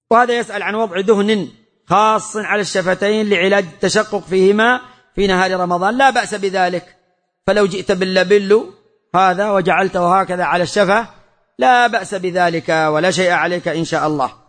وهذا يسأل عن وضع دهن خاص على الشفتين لعلاج التشقق فيهما في نهار رمضان. لا بأس بذلك، فلو جئت باللابلو هذا وجعلته هكذا على الشفة لا بأس بذلك ولا شيء عليك إن شاء الله.